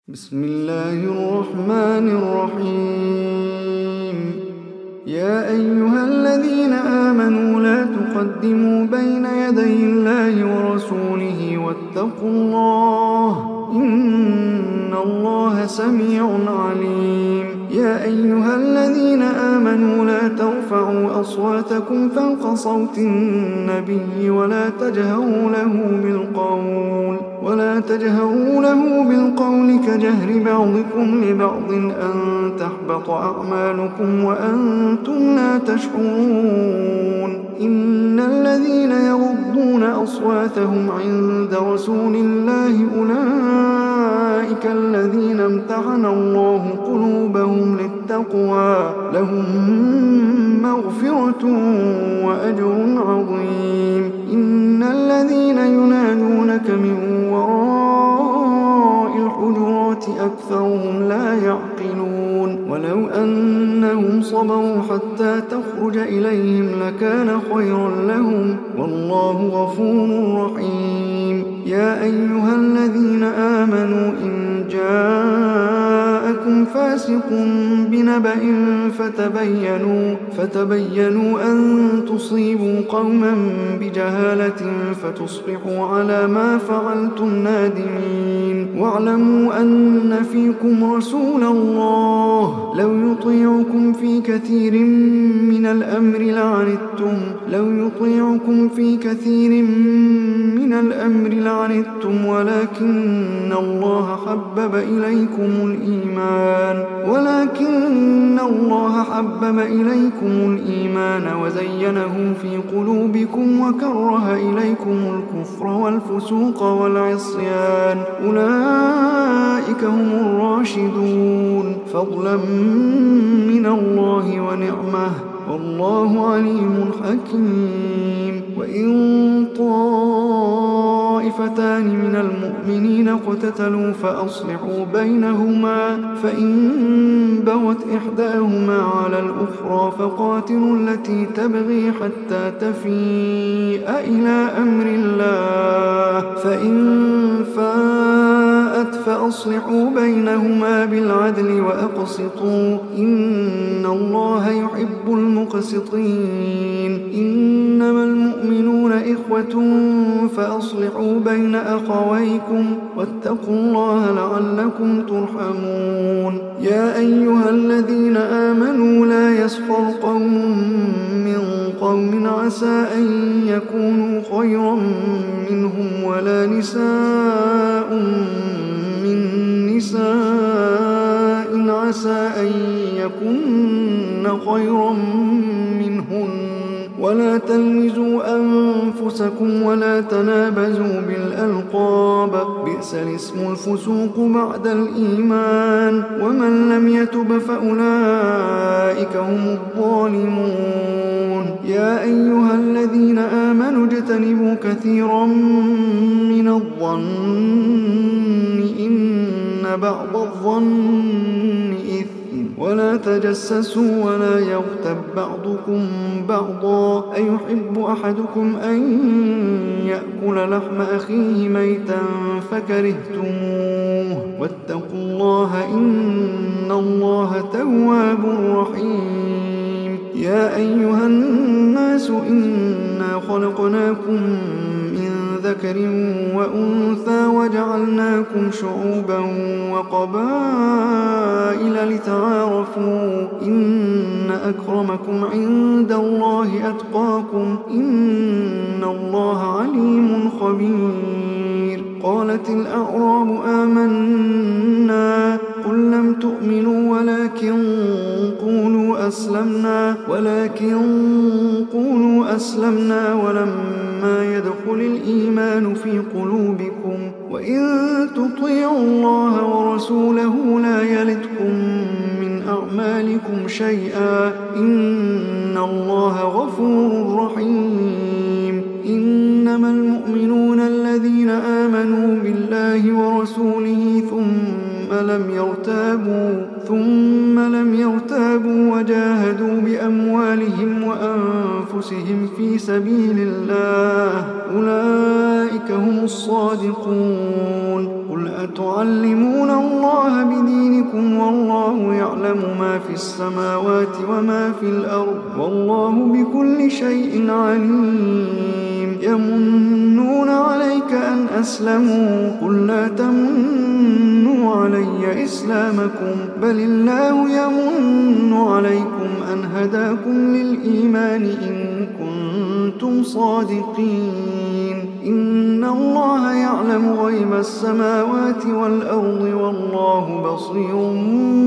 بسم الله الرحمن الرحيم. يا أيها الذين آمنوا لا تقدموا بين يدي الله ورسوله واتقوا الله إن الله سميع عليم. يا أيها الذين آمنوا لا ترفعوا أصواتكم فوق صوت النبي ولا تجهروا له بالقول كجهر بعضكم لبعض أن تحبط أعمالكم وأنتم لا تشعرون. إن الذين يغضون أصواتهم عند رسول الله أولئك الذين امتحن الله قلوبهم للتقوى لهم مغفرة وأجر عظيم. إن الذين ينادونك من وراء الحجرات أكثرهم لا يعقلون. ولو أنهم صبروا حتى تخرج إليهم لكان خيرا لهم والله غفور رحيم. يا أيها الذين آمنوا إن جاءكم فاسق بنبأ فتبينوا أن تصيبوا قوما بجهالة فتصبحوا على ما فعلتم نادمين. واعلموا أن فيكم رسول الله لو يطيعكم في كثير من الأمر لعنتم ولكن الله حبب إليكم الإيمان وزينه في قلوبكم وكره إليكم الكفر والفسوق والعصيان أولئك هم الراشدون فضلا من الله ونعمه والله عليم حكيم. وإن طائفتان من المؤمنين اقتتلوا فأصلحوا بينهما فإن بغت إحداهما على الأخرى فقاتلوا التي تبغي حتى تفيء إلى أمر الله فإن فاءت فأصلحوا بينهما بالعدل وأقسطوا إن الله يحب المقسطين. إنما المؤمنون إخوة فأصلحوا بين أخويكم واتقوا الله لعلكم ترحمون. يا أيها الذين آمنوا لا يسخر قوم من قوم عسى أن يكونوا خيرا منهم ولا نساء من نساء عسى أن يكن خيرا منهن ولا تلمزوا أنفسكم ولا تنابزوا بالألقاب بئس الاسم الفسوق بعد الإيمان ومن لم يتب فأولئك هم الظالمون. يا أيها الذين آمنوا اجتنبوا كثيرا من الظن إن بعض الظن إثم ولا تجسسوا ولا يغتب بعضكم بعضا أيحب أحدكم أن يأكل لحم أخيه ميتا فكرهتموه واتقوا الله إن الله تواب رحيم. يا أيها الناس إنا خلقناكم من ذكر وأنثى وجعلناكم شعوبا وقبائل لتعارفوا إن أكرمكم عند الله أتقاكم إن الله عليم خبير. قالت الأعراب آمنا قل لم تؤمنوا ولكن قولوا أسلمنا ولما يدخل الإيمان في قلوبكم وإن تطيعوا الله ورسوله لا يلتكم من أعمالكم شيئا إن الله غفور رحيم. إنما المؤمنون الذين آمنوا بالله ورسوله ثم لم يرتابوا وجاهدوا بأموالهم وأنفسهم في سبيل الله أولئك هم الصادقون. قل أتعلمون الله في السماوات وما في الأرض والله بكل شيء عليم. يمنون عليك أن أسلموا قل لا تمنوا علي إسلامكم بل الله يمن عليكم أن هداكم للإيمان إن كنتم صادقين. إن الله يعلم غيب السماوات والأرض والله بصير